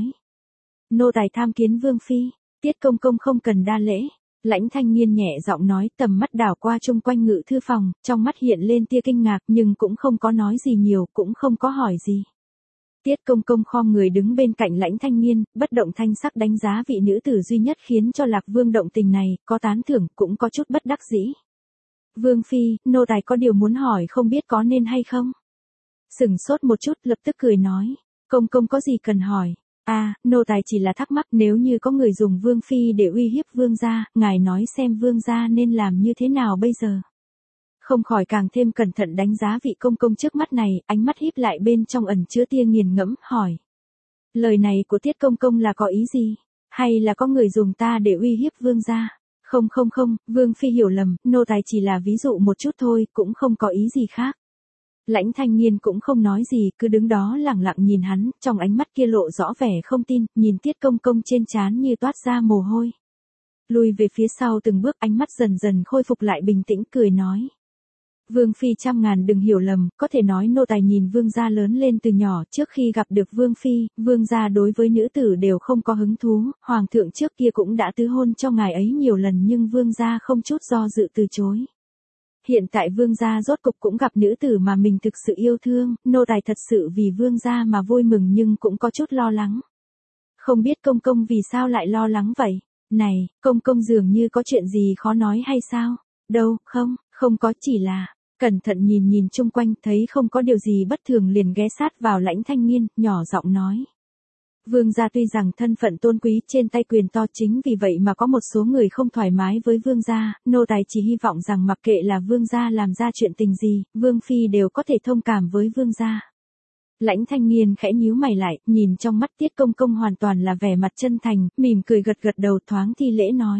Speaker 1: Nô tài tham kiến Vương Phi, Tiết Công Công không cần đa lễ. Lãnh Thanh Nghiên nhẹ giọng nói, tầm mắt đảo qua chung quanh ngự thư phòng, trong mắt hiện lên tia kinh ngạc nhưng cũng không có nói gì nhiều, cũng không có hỏi gì. Tiết Công Công khom người đứng bên cạnh Lãnh Thanh Nghiên, bất động thanh sắc đánh giá vị nữ tử duy nhất khiến cho Lạc Vương động tình này, có tán thưởng, cũng có chút bất đắc dĩ. Vương Phi, nô tài có điều muốn hỏi không biết có nên hay không? Sửng sốt một chút lập tức cười nói. Công công có gì cần hỏi? Nô tài chỉ là thắc mắc nếu như có người dùng Vương Phi để uy hiếp Vương gia, ngài nói xem Vương gia nên làm như thế nào bây giờ? Không khỏi càng thêm cẩn thận đánh giá vị công công trước mắt này, ánh mắt híp lại bên trong ẩn chứa tia nghiền ngẫm, hỏi. Lời này của Tiết Công Công là có ý gì? Hay là có người dùng ta để uy hiếp Vương gia? Không, Vương Phi hiểu lầm, nô tài chỉ là ví dụ một chút thôi, cũng không có ý gì khác. Lãnh Thanh Nghiên cũng không nói gì, cứ đứng đó lẳng lặng nhìn hắn, trong ánh mắt kia lộ rõ vẻ không tin, nhìn Tiết Công Công trên trán như toát ra mồ hôi. Lùi về phía sau từng bước, ánh mắt dần dần khôi phục lại bình tĩnh, cười nói. Vương Phi trăm ngàn đừng hiểu lầm, có thể nói nô tài nhìn Vương gia lớn lên từ nhỏ, trước khi gặp được Vương Phi, Vương gia đối với nữ tử đều không có hứng thú, Hoàng thượng trước kia cũng đã tứ hôn cho ngài ấy nhiều lần nhưng Vương gia không chút do dự từ chối. Hiện tại Vương gia rốt cục cũng gặp nữ tử mà mình thực sự yêu thương, nô tài thật sự vì Vương gia mà vui mừng nhưng cũng có chút lo lắng. Không biết công công vì sao lại lo lắng vậy? Này, công công dường như có chuyện gì khó nói hay sao? Đâu, không có, chỉ là... Cẩn thận nhìn chung quanh thấy không có điều gì bất thường liền ghé sát vào Lãnh Thanh Nghiên, nhỏ giọng nói. Vương gia tuy rằng thân phận tôn quý trên tay quyền to chính vì vậy mà có một số người không thoải mái với Vương gia, nô tài chỉ hy vọng rằng mặc kệ là Vương gia làm ra chuyện tình gì, Vương Phi đều có thể thông cảm với Vương gia. Lãnh Thanh Nghiên khẽ nhíu mày lại, nhìn trong mắt Tiết Công Công hoàn toàn là vẻ mặt chân thành, mỉm cười gật đầu thoáng thi lễ nói.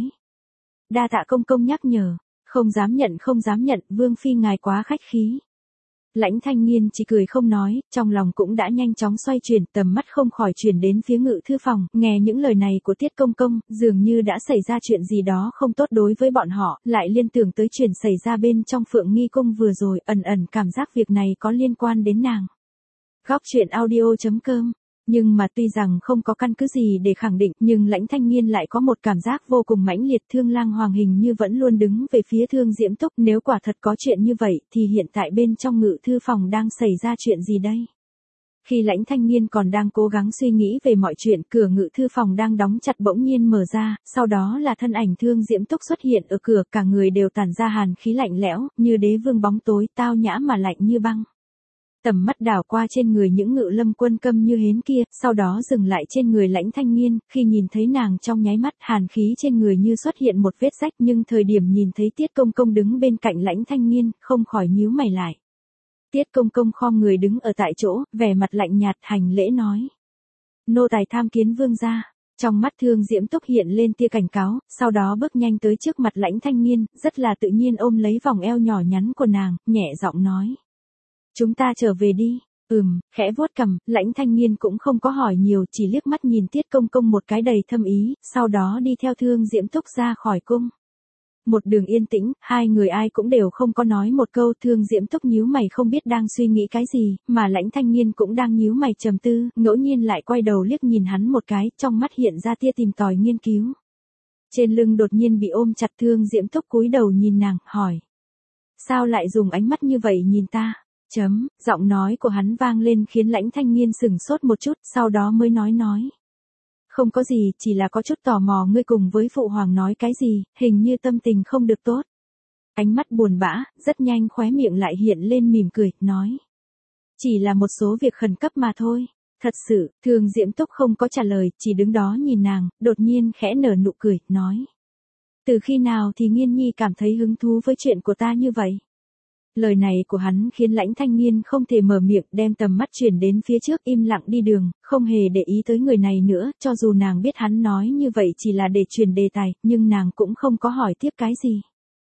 Speaker 1: Đa tạ công công nhắc nhở. Không dám nhận, Vương Phi ngài quá khách khí. Lãnh Thanh Nghiên chỉ cười không nói, trong lòng cũng đã nhanh chóng xoay chuyển, tầm mắt không khỏi chuyển đến phía ngự thư phòng, nghe những lời này của Tiết Công Công, dường như đã xảy ra chuyện gì đó không tốt đối với bọn họ, lại liên tưởng tới chuyện xảy ra bên trong Phượng Nghi Cung vừa rồi, ẩn cảm giác việc này có liên quan đến nàng. Góc truyện audio.com. Nhưng mà tuy rằng không có căn cứ gì để khẳng định, nhưng Lãnh Thanh Nghiên lại có một cảm giác vô cùng mãnh liệt, Thương Lang Hoàng hình như vẫn luôn đứng về phía Thương Diễm Túc, nếu quả thật có chuyện như vậy, thì hiện tại bên trong ngự thư phòng đang xảy ra chuyện gì đây? Khi Lãnh Thanh Nghiên còn đang cố gắng suy nghĩ về mọi chuyện, cửa ngự thư phòng đang đóng chặt bỗng nhiên mở ra, sau đó là thân ảnh Thương Diễm Túc xuất hiện ở cửa, cả người đều tản ra hàn khí lạnh lẽo, như đế vương bóng tối, tao nhã mà lạnh như băng. Tầm mắt đảo qua trên người những ngự lâm quân câm như hến kia, sau đó dừng lại trên người Lãnh Thanh Nghiên, khi nhìn thấy nàng trong nháy mắt hàn khí trên người như xuất hiện một vết rách nhưng thời điểm nhìn thấy Tiết Công Công đứng bên cạnh Lãnh Thanh Nghiên, không khỏi nhíu mày lại. Tiết Công Công khom người đứng ở tại chỗ, vẻ mặt lạnh nhạt hành lễ nói. Nô tài tham kiến Vương gia. Trong mắt Thương Diễm Túc hiện lên tia cảnh cáo, sau đó bước nhanh tới trước mặt Lãnh Thanh Nghiên, rất là tự nhiên ôm lấy vòng eo nhỏ nhắn của nàng, nhẹ giọng nói. Chúng ta trở về đi. Khẽ vuốt cằm, Lãnh Thanh Nghiên cũng không có hỏi nhiều, chỉ liếc mắt nhìn Tiết Công Công một cái đầy thâm ý, sau đó đi theo Thương Diễm Túc ra khỏi cung. Một đường yên tĩnh, hai người ai cũng đều không có nói một câu, Thương Diễm Túc nhíu mày không biết đang suy nghĩ cái gì, mà Lãnh Thanh Nghiên cũng đang nhíu mày trầm tư, ngẫu nhiên lại quay đầu liếc nhìn hắn một cái, trong mắt hiện ra tia tìm tòi nghiên cứu. Trên lưng đột nhiên bị ôm chặt, Thương Diễm Túc cúi đầu nhìn nàng, hỏi. Sao lại dùng ánh mắt như vậy nhìn ta? Giọng nói của hắn vang lên khiến Lãnh Thanh Nghiên sửng sốt một chút, sau đó mới nói. Không có gì, chỉ là có chút tò mò ngươi cùng với phụ hoàng nói cái gì, hình như tâm tình không được tốt. Ánh mắt buồn bã, rất nhanh khóe miệng lại hiện lên mỉm cười, nói. Chỉ là một số việc khẩn cấp mà thôi. Thật sự, Thương Diễm Túc không có trả lời, chỉ đứng đó nhìn nàng, đột nhiên khẽ nở nụ cười, nói. Từ khi nào thì Nghiên Nhi cảm thấy hứng thú với chuyện của ta như vậy? Lời này của hắn khiến Lãnh Thanh Nghiên không thể mở miệng, đem tầm mắt chuyển đến phía trước im lặng đi đường, không hề để ý tới người này nữa, cho dù nàng biết hắn nói như vậy chỉ là để truyền đề tài, nhưng nàng cũng không có hỏi tiếp cái gì.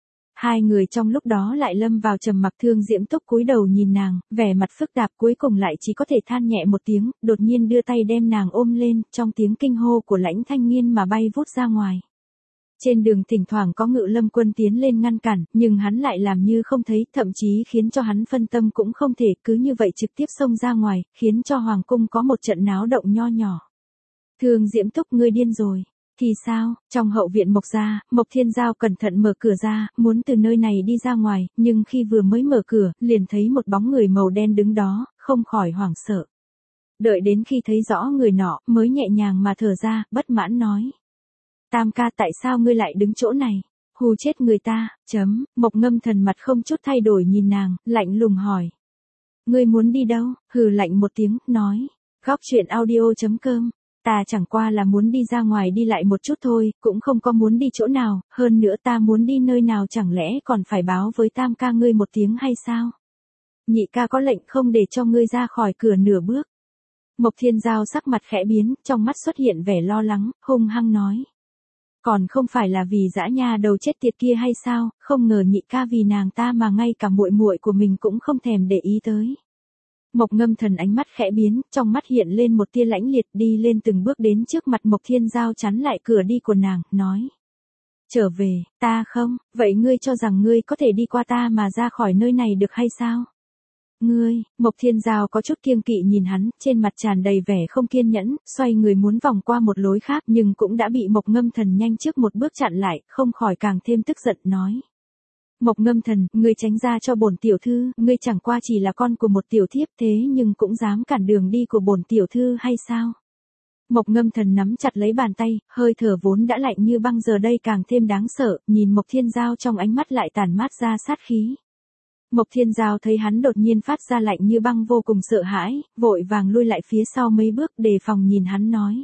Speaker 1: Hai người trong lúc đó lại lâm vào trầm mặc. Thương Diễm Túc cúi đầu nhìn nàng, vẻ mặt phức tạp, cuối cùng lại chỉ có thể than nhẹ một tiếng, đột nhiên đưa tay đem nàng ôm lên, trong tiếng kinh hô của Lãnh Thanh Nghiên mà bay vút ra ngoài. Trên đường thỉnh thoảng có Ngự Lâm Quân tiến lên ngăn cản, nhưng hắn lại làm như không thấy, thậm chí khiến cho hắn phân tâm cũng không thể, cứ như vậy trực tiếp xông ra ngoài, khiến cho Hoàng cung có một trận náo động nho nhỏ. Thương Diễm Túc, ngươi điên rồi. Thì sao? Trong hậu viện Mộc gia, Mộc Thiên Giao cẩn thận mở cửa ra, muốn từ nơi này đi ra ngoài, nhưng khi vừa mới mở cửa, liền thấy một bóng người màu đen đứng đó, không khỏi hoảng sợ. Đợi đến khi thấy rõ người nọ, mới nhẹ nhàng mà thở ra, bất mãn nói. Tam ca, tại sao ngươi lại đứng chỗ này? Hù chết người ta. Mộc Ngâm Thần mặt không chút thay đổi nhìn nàng, lạnh lùng hỏi. Ngươi muốn đi đâu? Hừ lạnh một tiếng, nói. Góc truyện audio.com. Ta chẳng qua là muốn đi ra ngoài đi lại một chút thôi, cũng không có muốn đi chỗ nào, hơn nữa ta muốn đi nơi nào chẳng lẽ còn phải báo với tam ca ngươi một tiếng hay sao? Nhị ca có lệnh không để cho ngươi ra khỏi cửa nửa bước. Mộc Thiên Giao sắc mặt khẽ biến, trong mắt xuất hiện vẻ lo lắng, hung hăng nói. Còn không phải là vì dã nha đầu chết tiệt kia hay sao, không ngờ nhị ca vì nàng ta mà ngay cả muội muội của mình cũng không thèm để ý tới. Mộc Ngâm Thần ánh mắt khẽ biến, trong mắt hiện lên một tia lãnh liệt, đi lên từng bước đến trước mặt Mộc Thiên Giao chắn lại cửa đi của nàng, nói. Trở về, ta không, vậy ngươi cho rằng ngươi có thể đi qua ta mà ra khỏi nơi này được hay sao? Ngươi, Mộc Thiên Giao có chút kiêng kỵ nhìn hắn, trên mặt tràn đầy vẻ không kiên nhẫn, xoay người muốn vòng qua một lối khác nhưng cũng đã bị Mộc Ngâm Thần nhanh trước một bước chặn lại, không khỏi càng thêm tức giận, nói. Mộc Ngâm Thần, ngươi tránh ra cho bổn tiểu thư, ngươi chẳng qua chỉ là con của một tiểu thiếp thế nhưng cũng dám cản đường đi của bổn tiểu thư hay sao? Mộc Ngâm Thần nắm chặt lấy bàn tay, hơi thở vốn đã lạnh như băng giờ đây càng thêm đáng sợ, nhìn Mộc Thiên Giao trong ánh mắt lại tản mát ra sát khí. Mộc Thiên Giao thấy hắn đột nhiên phát ra lạnh như băng vô cùng sợ hãi, vội vàng lui lại phía sau mấy bước đề phòng nhìn hắn nói.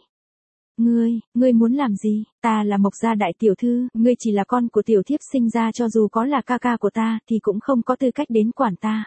Speaker 1: Ngươi muốn làm gì? Ta là Mộc gia đại tiểu thư, ngươi chỉ là con của tiểu thiếp sinh ra, cho dù có là ca ca của ta thì cũng không có tư cách đến quản ta.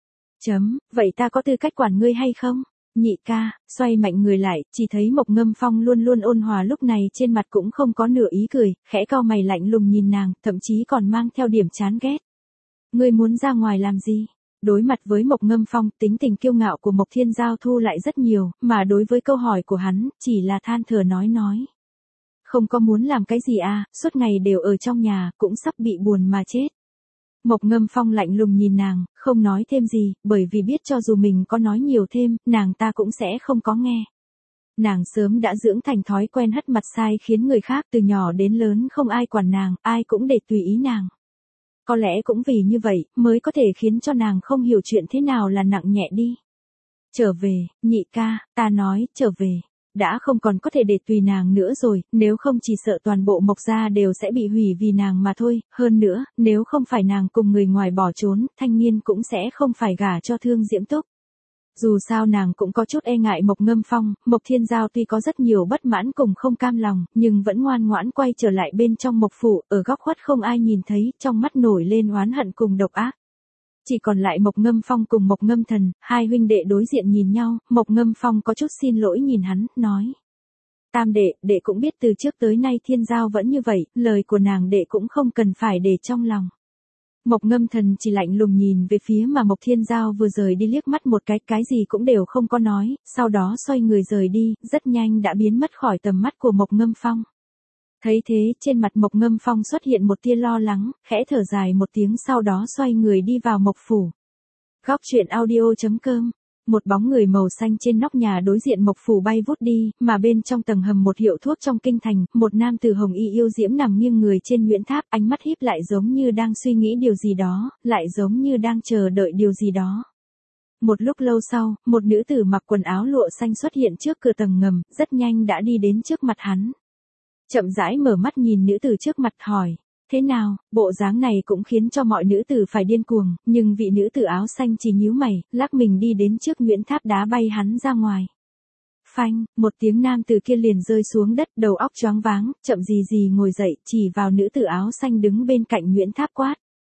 Speaker 1: Vậy ta có tư cách quản ngươi hay không? Nhị ca, xoay mạnh người lại, chỉ thấy Mộc Ngâm Phong luôn luôn ôn hòa lúc này trên mặt cũng không có nửa ý cười, khẽ cau mày lạnh lùng nhìn nàng, thậm chí còn mang theo điểm chán ghét. Ngươi muốn ra ngoài làm gì? Đối mặt với Mộc Ngâm Phong, tính tình kiêu ngạo của Mộc Thiên Giao thu lại rất nhiều, mà đối với câu hỏi của hắn, chỉ là than thở nói. Không có muốn làm cái gì à, suốt ngày đều ở trong nhà, cũng sắp bị buồn mà chết. Mộc Ngâm Phong lạnh lùng nhìn nàng, không nói thêm gì, bởi vì biết cho dù mình có nói nhiều thêm, nàng ta cũng sẽ không có nghe. Nàng sớm đã dưỡng thành thói quen hất mặt sai khiến người khác, từ nhỏ đến lớn không ai quản nàng, ai cũng để tùy ý nàng. Có lẽ cũng vì như vậy, mới có thể khiến cho nàng không hiểu chuyện thế nào là nặng nhẹ đi. Trở về, nhị ca, ta nói, trở về. Đã không còn có thể để tùy nàng nữa rồi, nếu không chỉ sợ toàn bộ Mộc gia đều sẽ bị hủy vì nàng mà thôi, hơn nữa, nếu không phải nàng cùng người ngoài bỏ trốn, Thanh Niên cũng sẽ không phải gả cho Thương Diễm Túc. Dù sao nàng cũng có chút e ngại Mộc Ngâm Phong, Mộc Thiên Giao tuy có rất nhiều bất mãn cùng không cam lòng, nhưng vẫn ngoan ngoãn quay trở lại bên trong Mộc phủ, ở góc khuất không ai nhìn thấy, trong mắt nổi lên oán hận cùng độc ác. Chỉ còn lại Mộc Ngâm Phong cùng Mộc Ngâm Thần, hai huynh đệ đối diện nhìn nhau, Mộc Ngâm Phong có chút xin lỗi nhìn hắn, nói. Tam đệ, đệ cũng biết từ trước tới nay Thiên Giao vẫn như vậy, lời của nàng đệ cũng không cần phải để trong lòng. Mộc Ngâm Thần chỉ lạnh lùng nhìn về phía mà Mộc Thiên Giao vừa rời đi liếc mắt một cái gì cũng đều không có nói, sau đó xoay người rời đi, rất nhanh đã biến mất khỏi tầm mắt của Mộc Ngâm Phong. Thấy thế, trên mặt Mộc Ngâm Phong xuất hiện một tia lo lắng, khẽ thở dài một tiếng sau đó xoay người đi vào Mộc phủ. Góc truyện audio.com. Một bóng người màu xanh trên nóc nhà đối diện Mộc phủ bay vút đi, mà bên trong tầng hầm một hiệu thuốc trong kinh thành, một nam tử hồng y yêu diễm nằm nghiêng người trên nhuyễn tháp, ánh mắt híp lại giống như đang suy nghĩ điều gì đó, lại giống như đang chờ đợi điều gì đó. Một lúc lâu sau, một nữ tử mặc quần áo lụa xanh xuất hiện trước cửa tầng ngầm, rất nhanh đã đi đến trước mặt hắn. Chậm rãi mở mắt nhìn nữ tử trước mặt hỏi, thế nào, bộ dáng này cũng khiến cho mọi nữ tử phải điên cuồng, nhưng vị nữ tử áo xanh chỉ nhíu mày, lắc mình đi đến trước nhuyễn tháp đá bay hắn ra ngoài. Phanh, một tiếng nam tử kia liền rơi xuống đất, đầu óc choáng váng, chậm gì ngồi dậy, chỉ vào nữ tử áo xanh đứng bên cạnh nhuyễn tháp quát.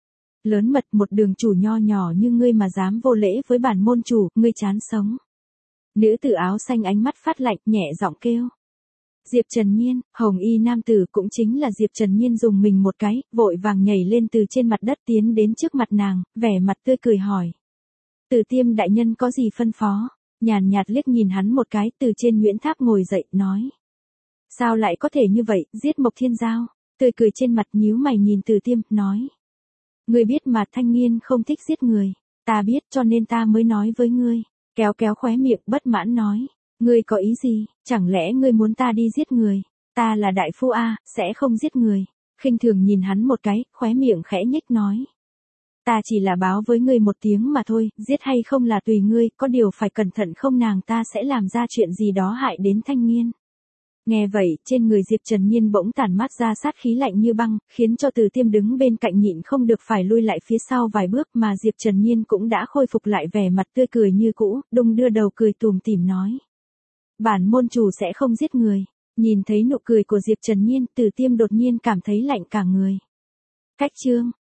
Speaker 1: Lớn mật, một đường chủ nho nhỏ như ngươi mà dám vô lễ với bản môn chủ, ngươi chán sống. Nữ tử áo xanh ánh mắt phát lạnh, nhẹ giọng kêu. Diệp Trần Nhiên, hồng y nam tử cũng chính là Diệp Trần Nhiên dùng mình một cái, vội vàng nhảy lên từ trên mặt đất tiến đến trước mặt nàng, vẻ mặt tươi cười hỏi. Từ Tiêm đại nhân có gì phân phó? Nhàn nhạt liếc nhìn hắn một cái, từ trên Nguyễn Tháp ngồi dậy, nói. Sao lại có thể như vậy, giết Mộc Thiên Giao? Tươi cười trên mặt nhíu mày nhìn Từ Tiêm, nói. Ngươi biết mà Thanh Nghiên không thích giết người. Ta biết cho nên ta mới nói với ngươi. Kéo kéo khóe miệng bất mãn nói. Ngươi có ý gì, chẳng lẽ ngươi muốn ta đi giết người? Ta là đại phu a, sẽ không giết người. Khinh thường nhìn hắn một cái, khóe miệng khẽ nhếch nói. Ta chỉ là báo với ngươi một tiếng mà thôi, giết hay không là tùy ngươi, có điều phải cẩn thận không nàng ta sẽ làm ra chuyện gì đó hại đến Thanh Nghiên. Nghe vậy, trên người Diệp Trần Nhiên bỗng tản mát ra sát khí lạnh như băng, khiến cho Từ Tiêm đứng bên cạnh nhịn không được phải lui lại phía sau vài bước, mà Diệp Trần Nhiên cũng đã khôi phục lại vẻ mặt tươi cười như cũ, đung đưa đầu cười tủm tỉm nói. Bản môn chủ sẽ không giết người. Nhìn thấy nụ cười của Diệp Trần Nhiên, Từ Tiêm đột nhiên cảm thấy lạnh cả người. Cách chương